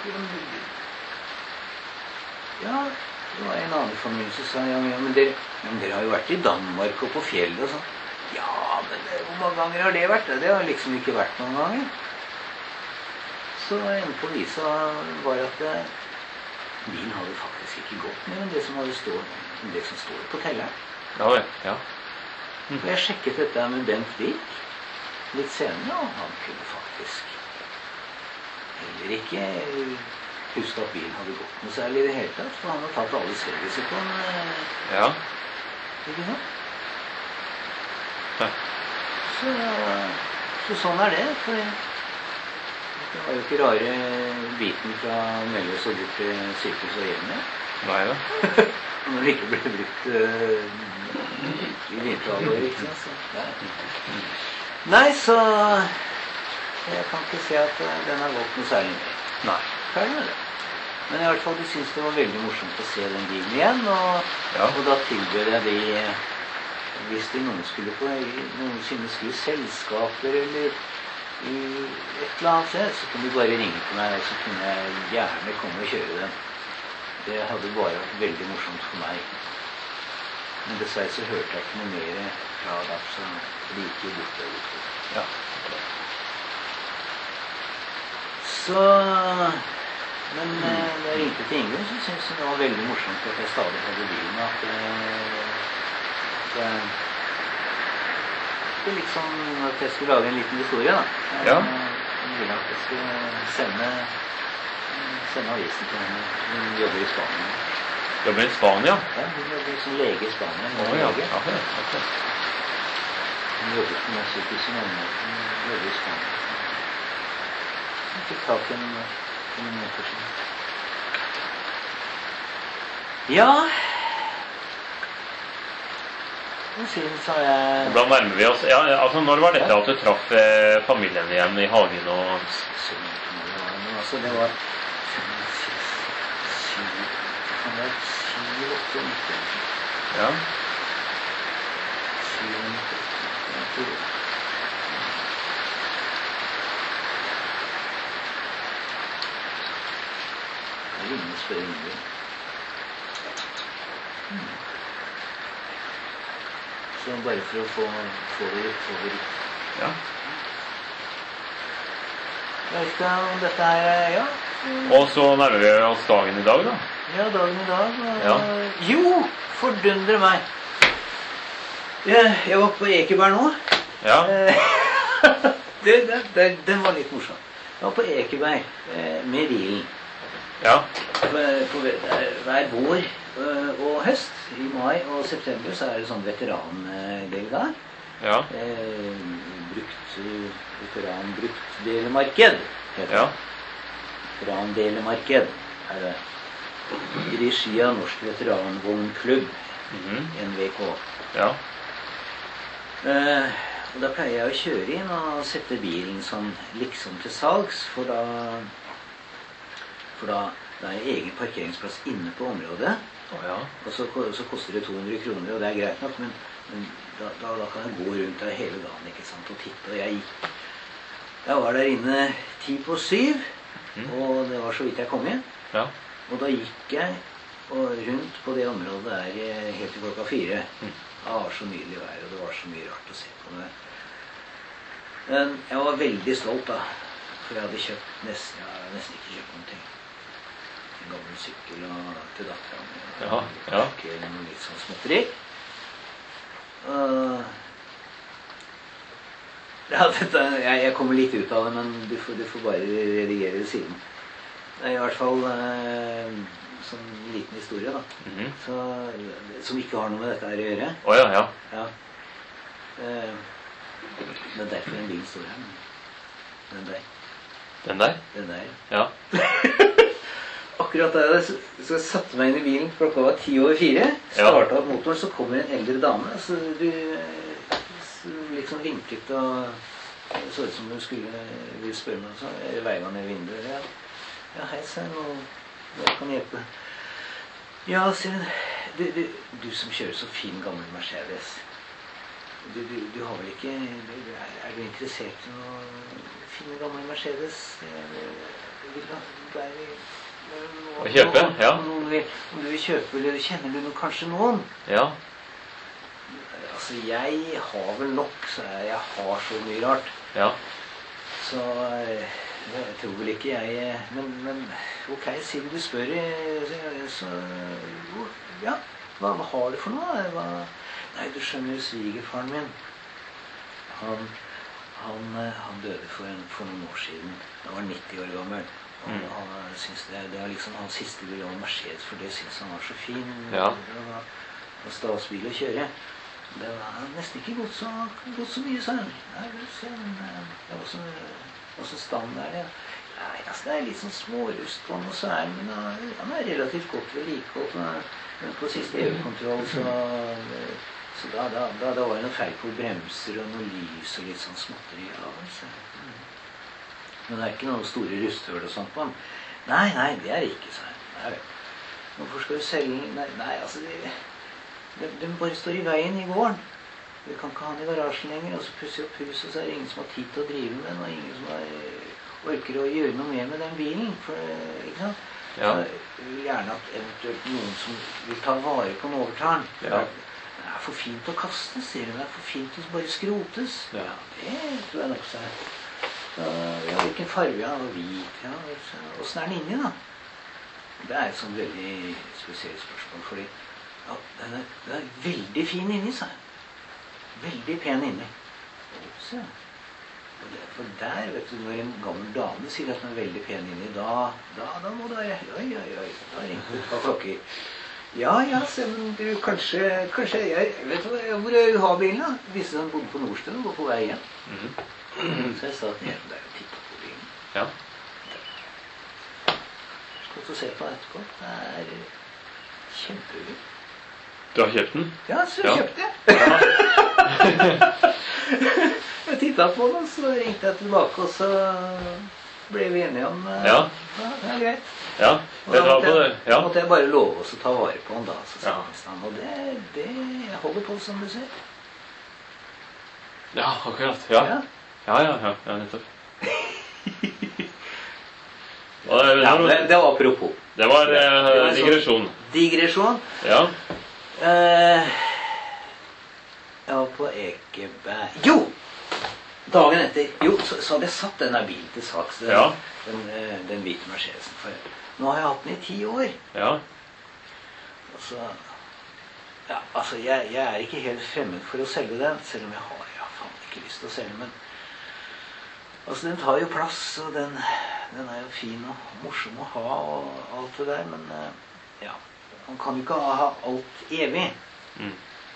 Ja, det var en annen familie som sa, ja, ja, men dere, ja, men dere har jo vært i Danmark og på fjellet og sånn. Ja, men det, hvor mange ganger har det vært? Det har liksom ikke vært noen ganger. Så en på visa var at det, bilen hadde faktisk ikke gått mer enn det som, hadde stå, det som står på telleren. Ja, ja. Mm. Og jeg sjekket dette med Bent Vik litt senere, og han kunne faktisk heller ikke huske at bilen hadde gått noe særlig i det hele tatt, for han hadde tatt alle servicer på den. Ja. Ikke sant? Ja. Så, så sånn er det, for det var jo ikke rare biten fra Melløs og bort til sykehus og hjemme. Nei da. Når det ikke ble brukt uh, i vinterhalvåret, ikke sant? Så, nei. nei, så jeg kan ikke se at den har gått noe særlig mer. Nei. Ferdig med det. Men i hvert fall, de synes det var veldig morsomt å se den bilen igjen, og, ja. og da tilbød jeg de... Hvis de noen skulle på noensinne skulle selskaper eller i et eller annet sted, så kunne de bare ringe til meg, og så kunne jeg gjerne komme og kjøre dem. Det hadde bare vært veldig morsomt for meg. Men dessverre så hørte jeg ikke noe mer fra dem, så det gikk jo borte og borte. Ja. Så... Men da jeg ringte til Ingunn, så syntes hun det var veldig morsomt at jeg stadig hadde bilen, at at det liksom at jeg skulle lage en liten historie da. Ja. Hun ville at jeg skulle sende, sende avisen til henne. Hun jobber i Spania. Jobber i Spania? Ja, hun jobber som lege i Spania. Å, ja. Ja, okay. Hun jobber på sykehuset, men hun jobber i Spania. Hun fikk tak i en noen måter siden. Ja... Siden så har jeg... Da nærmer vi oss... Ja, altså, når var dette ja. At du traff eh, familien igjen i hagen og... Men altså, det var... syv åtte nitti. Ja. syv nitti. Det er ingen spørre mindre. Hmm. Så bare for å få, få det litt, få det litt. Ja. Jeg vet ikke om dette her er, ja. Og så nærmer vi oss dagen i dag, da. Ja, dagen i dag. Og... Ja. Jo, fordundre meg. Jeg, jeg var på Ekeberg nå. Ja. det, det, det, den var litt morsom. Jeg var på Ekeberg med bilen. Ja. På, på, hver vår og høst, i mai og september, så er det sånn veterandel der. Ja. Eh, brukt, veteranbruktdelemarked, heter det. Ja. Veterandelemarked er det. I regi av Norsk Veteranvognklubb, mm-hmm. N V K. Ja. Eh, og da pleier jeg å kjøre inn og sette bilen sånn liksom til salgs, for da, for da det er egen parkeringsplass inne på området. Oh, ja. Og så, så koster det to hundre kroner, og det er greit nok, men, men da, da, da kan jeg gå rundt der hele dagen, ikke sant, og titte. Og jeg gikk, jeg var der inne ti på syv, mm. og det var så vidt jeg kom igjen. Ja. Og da gikk jeg og rundt på det området der helt til klokka fire. Mm. Det var så nydelig vær, og det var så mye rart å se på det. Men jeg var veldig stolt da, for jeg hadde kjøpt nesten, jeg hadde nesten ikke kjøpt noen ting. En gammel sykkel og til datteren. Ja, ja. Noe litt sånn småtteri. Uh, ja, dette, jeg, jeg kommer litt ut av det, men du får, du får bare redigere det siden. Det er i hvert fall uh, sånn liten historie da. Mhm. Så, som ikke har noe med dette her å gjøre. Å ja, ja. Ja. Uh, det er derfor en bil står her. Den der. Den der? Den der. Ja. Akkurat da jeg så, så jeg satte meg inn i bilen, klokka var ti over fire, startet opp motoren, så kommer en eldre dame, så du så litt sånn vinklet og så ut som du skulle vil spørre meg, så jeg veiva ned vinduet. Ja, ja hei, sa jeg, nå, jeg kan hjelpe. Ja, sier hun, du, du, du som kjører så fin gammel Mercedes, du, du, du har vel ikke, du, er, er du interessert i noe fin gammel Mercedes? Vil du være... Å kjøpe, ja. Om du, om du vil kjøpe, eller kjenner du noe, kanskje noen? Ja. Altså, jeg har vel nok, så jeg, jeg har så mye rart. Ja. Så jeg tror vel ikke jeg, men, men ok, siden du spør, så, ja, hva, hva har du for noe? Hva? Nei, du skjønner, svigerfaren min, han, han, han døde for, en, for noen år siden. Han var nitti år gammel. Og Mm. han synes det, det var liksom hans siste bil av Mercedes, for det synes han var så fin. Ja. Det var, det var stasbil å kjøre. Det var nesten ikke gått så, gått så mye, sa han. Nei, det var også, også standard, ja. Nei, altså det er litt sånn smårust på noe så er, men han er relativt godt vedlikeholdt. Men på siste E U-kontroll, så, så da, da, da, da var det noe feil på bremser og noe lys og litt sånn småtteri. Ja, så. Men det er ikke noen store rusthull og sånt på den. Nei, nei, det er ikke, sa jeg. Nei, vel. Hvorfor skal du selge den? Nei, nei, altså, det, det, den bare står i veien i gården. Vi kan ikke ha den i garasjen lenger, og så pusser opp huset, og så er det ingen som har tid til å drive med den, og ingen som har, orker å gjøre noe mer med den bilen. For, ikke sant? Ja. Så jeg vil gjerne at eventuelt noen som vil ta vare på den overtar den. Ja. Det er for fint å kaste, sier hun. Det er for fint å bare skrotes. Ja. Ja, det tror jeg nok så er. Så, ja, hvilken farge, ja, og hvit, ja, hvordan er den inni da? Det er et sånn veldig spesielt spørsmål, fordi ja, den, er, den er veldig fin inni, sa jeg. Veldig pen inni. Så, for der, vet du, når en gammel dame sier at den er veldig pen inni, da, da, da må det være, oi, oi, oi, da ringte det på klokker. Ja, ja, se, men du, kanskje, kanskje, jeg vet du, hvor er du har bilen da? Viste han bodde på Nordstøen og var på vei hjem. Mhm. Så jeg sa at jeg der og tittet på bilen. Ja. Skal du se på det etterpå. Det er kjempegøy. Du har kjøpt den? Ja, så Ja. kjøpte jeg. Jeg tittet på den, så ringte jeg tilbake, og så ble vi enige om eh, Ja. ja, det er greit. Ja. Og Jeg da tar måtte på det. jeg, da Ja. måtte jeg bare love oss å ta vare på den da, så sa Ja. han, og det, det jeg holder på som du ser. Ja, akkurat. Ja. Ja. Ja, ja, ja, ja, nettopp. Og det, Ja, det, det var apropos. det var Det eh, var sånn- digresjon. Digresjon. Ja. Eh, jeg var på Ekeberg. Jo! Dagen etter. Jo, så, så hadde jeg satt denne bilen til saks. Den, Ja. den, eh, den hvite Mercedesen. For nå har jeg hatt den i ti år. Ja. Og så, ja, altså, jeg, jeg er ikke helt fremmed for å selge den, selv om jeg har, jeg har faen ikke lyst til å selge, men altså, den tar jo plass, og den, den er jo fin og morsom å ha, og alt det der, men eh, ja, man kan jo ikke ha alt evig. Mm.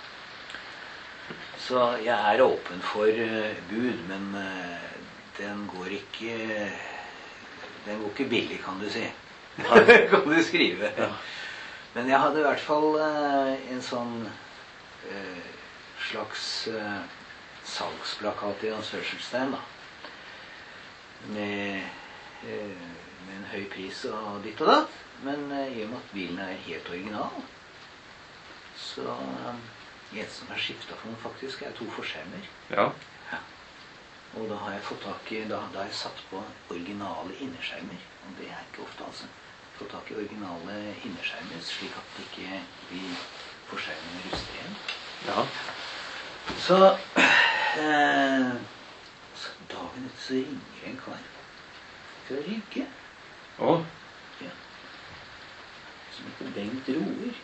Så jeg er åpen for uh, bud, men uh, den går ikke den går ikke billig, kan du si. Kan du skrive. Ja. Men jeg hadde i hvert fall uh, en sånn uh, slags uh, salgsplakat i Hans Førselstein, da. Med, uh, med en høy pris og ditt og datt. Men uh, i og med at bilen er helt original, så um, en som har skiftet for den faktisk er to forskjermer. Ja. Ja. Og da har jeg fått tak i, da, da har jeg satt på originale innerskjermer. Og det er ikke ofte, altså. Fått tak i originale innerskjermer, slik at det ikke blir forskjermene ruster igjen. Ja. Så, eh, så dagen etter så ringer en kar fra Rygge. Å, Ja. Som heter Bengt Roer.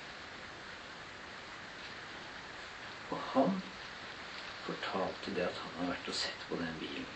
Og han fortalte det at han hadde vært og sett på den bilen.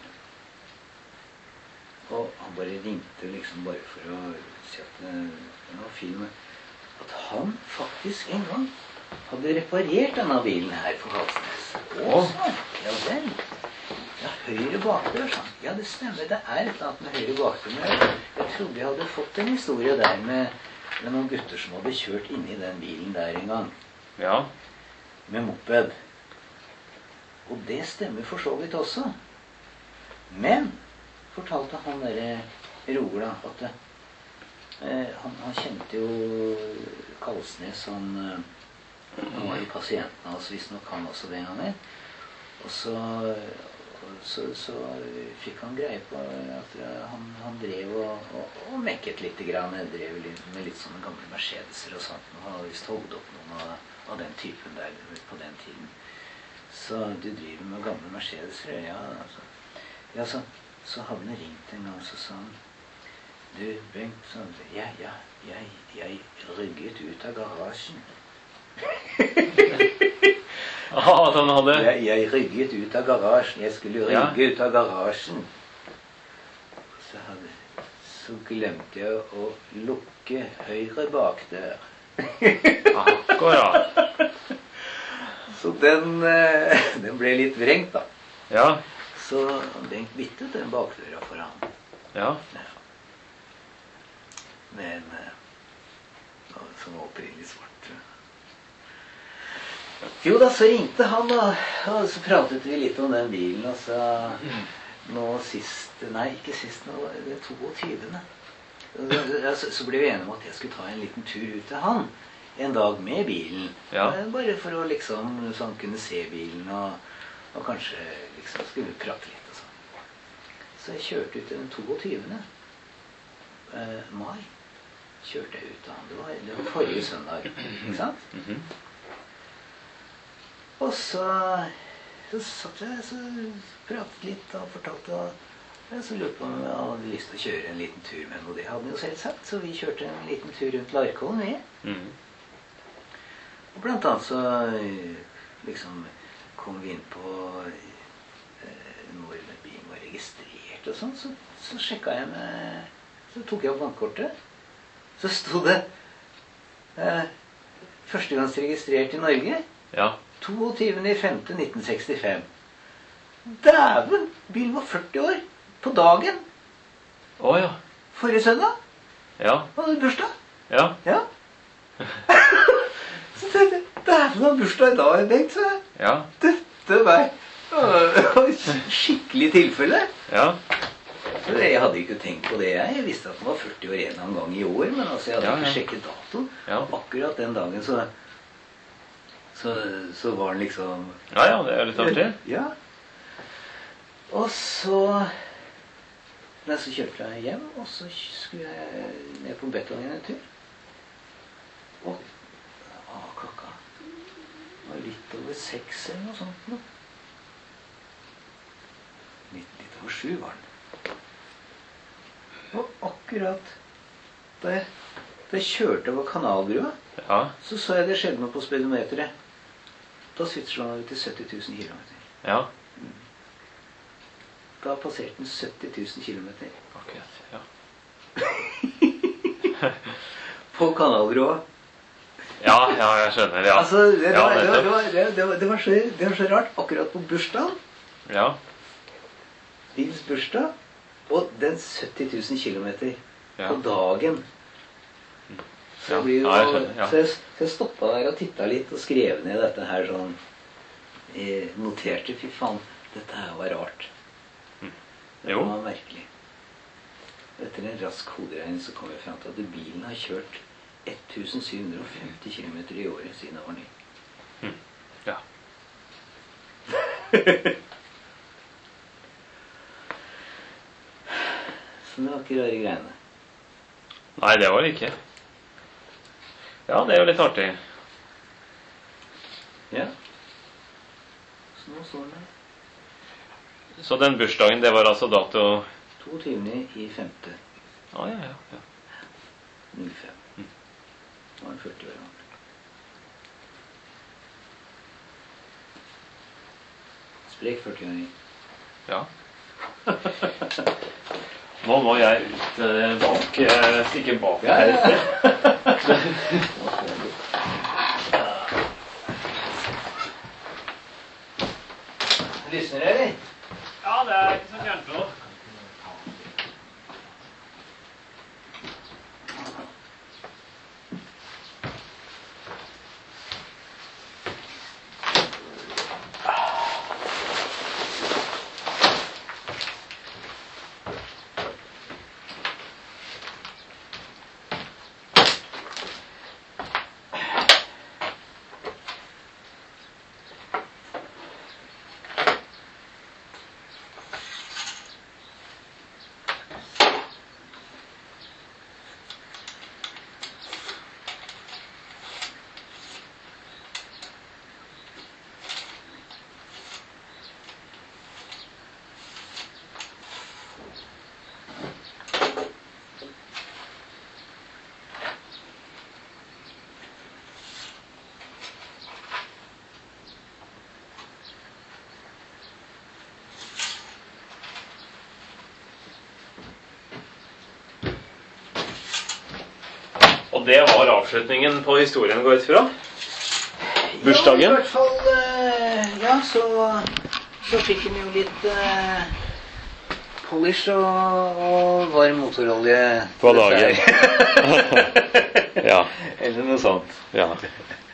Og han bare ringte liksom bare for å si at den var fin, men at han faktisk en gang hadde reparert denne bilen her på Halsnes. Å, så, ja vel. Ja, høyre bakdør, sånn. Ja, det stemmer, det er et eller annet med høyre bakdør. Men jeg, jeg trodde jeg hadde fått en historie der med, med noen gutter som hadde kjørt inn i den bilen der en gang. ja. Med moped. Og det stemmer for så vidt også. Men, fortalte han der Roer da, at eh, han, han kjente jo Kalsnes, han, eh, han var jo pasienten hans, visst nok han også den gangen. Og så, så, så fikk han greie på at han, han drev og, og, og mekket litt grann, drev litt, med litt sånne gamle Mercedeser og sånt, og han hadde visst holdt opp noen av, av den typen der på den tiden. Så du driver med gamle Mercedeser, ja, altså. Ja, så, så hadde han ringt en gang, så sa han, du, Bengt, så, ja, ja, jeg, jeg rygget ut av garasjen. Ah, at han hadde... Jeg, jeg rygget ut av garasjen, jeg skulle rygge Ja. ut av garasjen. Så, hadde, så glemte jeg å lukke høyre bakdør. Akkurat. Så den, eh, den ble litt vrengt da. Ja, Så Bengt byttet den bakdøra for han. ja. Ja. Men eh, ja, som var opprinnelig svart. Jo da, så ringte han da, og så pratet vi litt om den bilen, og så nå sist, nei ikke sist, nå var det toogtyvende. Ja, Så, så ble vi enige om at jeg skulle ta en liten tur ut til han en dag med bilen. Ja. Eh, Bare for å liksom, så han kunne se bilen, og, og kanskje liksom skulle prate litt og sånn. Så jeg kjørte ut den toogtyvende Eh, mai. Kjørte jeg ut til han. Det var, det var forrige søndag, ikke sant? Mhm. Og så, så satt jeg, så pratet litt og fortalte, og jeg så lurte på om jeg hadde lyst til å kjøre en liten tur med noe. Det hadde jeg jo selv sagt, så vi kjørte en liten tur rundt Larkollen, vi. Mhm. Og blant annet så liksom kom vi inn på eh, når bilen var registrert og sånn, så, så sjekket jeg med, så tok jeg opp vannkortet. Så stod det eh, førstegangs registrert i Norge, Ja. toogtyvende femte nitten sekstifem. Dæven! Bilen var førti år på dagen Å, ja. forrige søndag. Ja. Han hadde bursdag. Ja. Ja. Så tenkte jeg, dæven, han har bursdag i dag, Bengt, så jeg. Ja. Dette var øh, skikkelig tilfelle. Ja. Så jeg hadde ikke tenkt på det, jeg. Jeg visste at han var førti år en eller annen gang i år, men altså, jeg hadde Ja, ikke ja. sjekket datoen. Ja. Akkurat den dagen så, så, så var han liksom... Ja, ja, det er litt artig. Ja. Og så... Nei, så kjørte jeg hjem, og så skulle jeg ned på betongen en tur. Og ah, klokka var litt over seks eller noe sånt nå. Litt, litt over sju var den. Og akkurat da jeg, da jeg kjørte over kanalbrua, Ja. så så jeg det skjedde noe på speedometeret. Da switcher han ut til sytti tusen kilometer. Ja. Da passerte den sytti tusen kilometer. Akkurat, ja. På kanalbrua. Ja, ja, jeg skjønner, ja. Altså, det Ja, var, det, var, nettopp. det, var, det, det, var, det, var så, det var så rart. Akkurat på bursdagen, Ja. bilens bursdag, og den sytti tusen kilometer Ja. på dagen. Så Ja, jeg, blir jo, ja, jeg skjønner, ja. så jeg, så jeg stoppet der og tittet litt og skrev ned dette her sånn. Jeg noterte, fy faen, dette her var rart. Det Jo. var merkelig. Etter en rask hoderegning så kom jeg frem til at bilen har kjørt tusen syv hundre og femti kilometer i året siden jeg var ny. Ja. Så det var ikke rare greiene. Nei, det var det ikke. Ja, det er jo litt artig. Ja. Så nå står den her. Så den bursdagen, det var altså dato toogtyvende i femte. Å, ja, ja, ja. null fem. Nå er den førti år gammel. Sprek førti-åring. Ja. Nå må jeg ut eh, bak, eh, stikke bak Ja, her. ja, ja. Lysner det, eller? Ja, det er ikke så gærent nå. Og det var avslutningen på historien, går ut fra? Bursdagen? Ja, i hvert fall, eh, ja, så, så fikk den jo litt eh, polish og, og varm motorolje. På dagen. Ja. Eller noe sånt. Ja.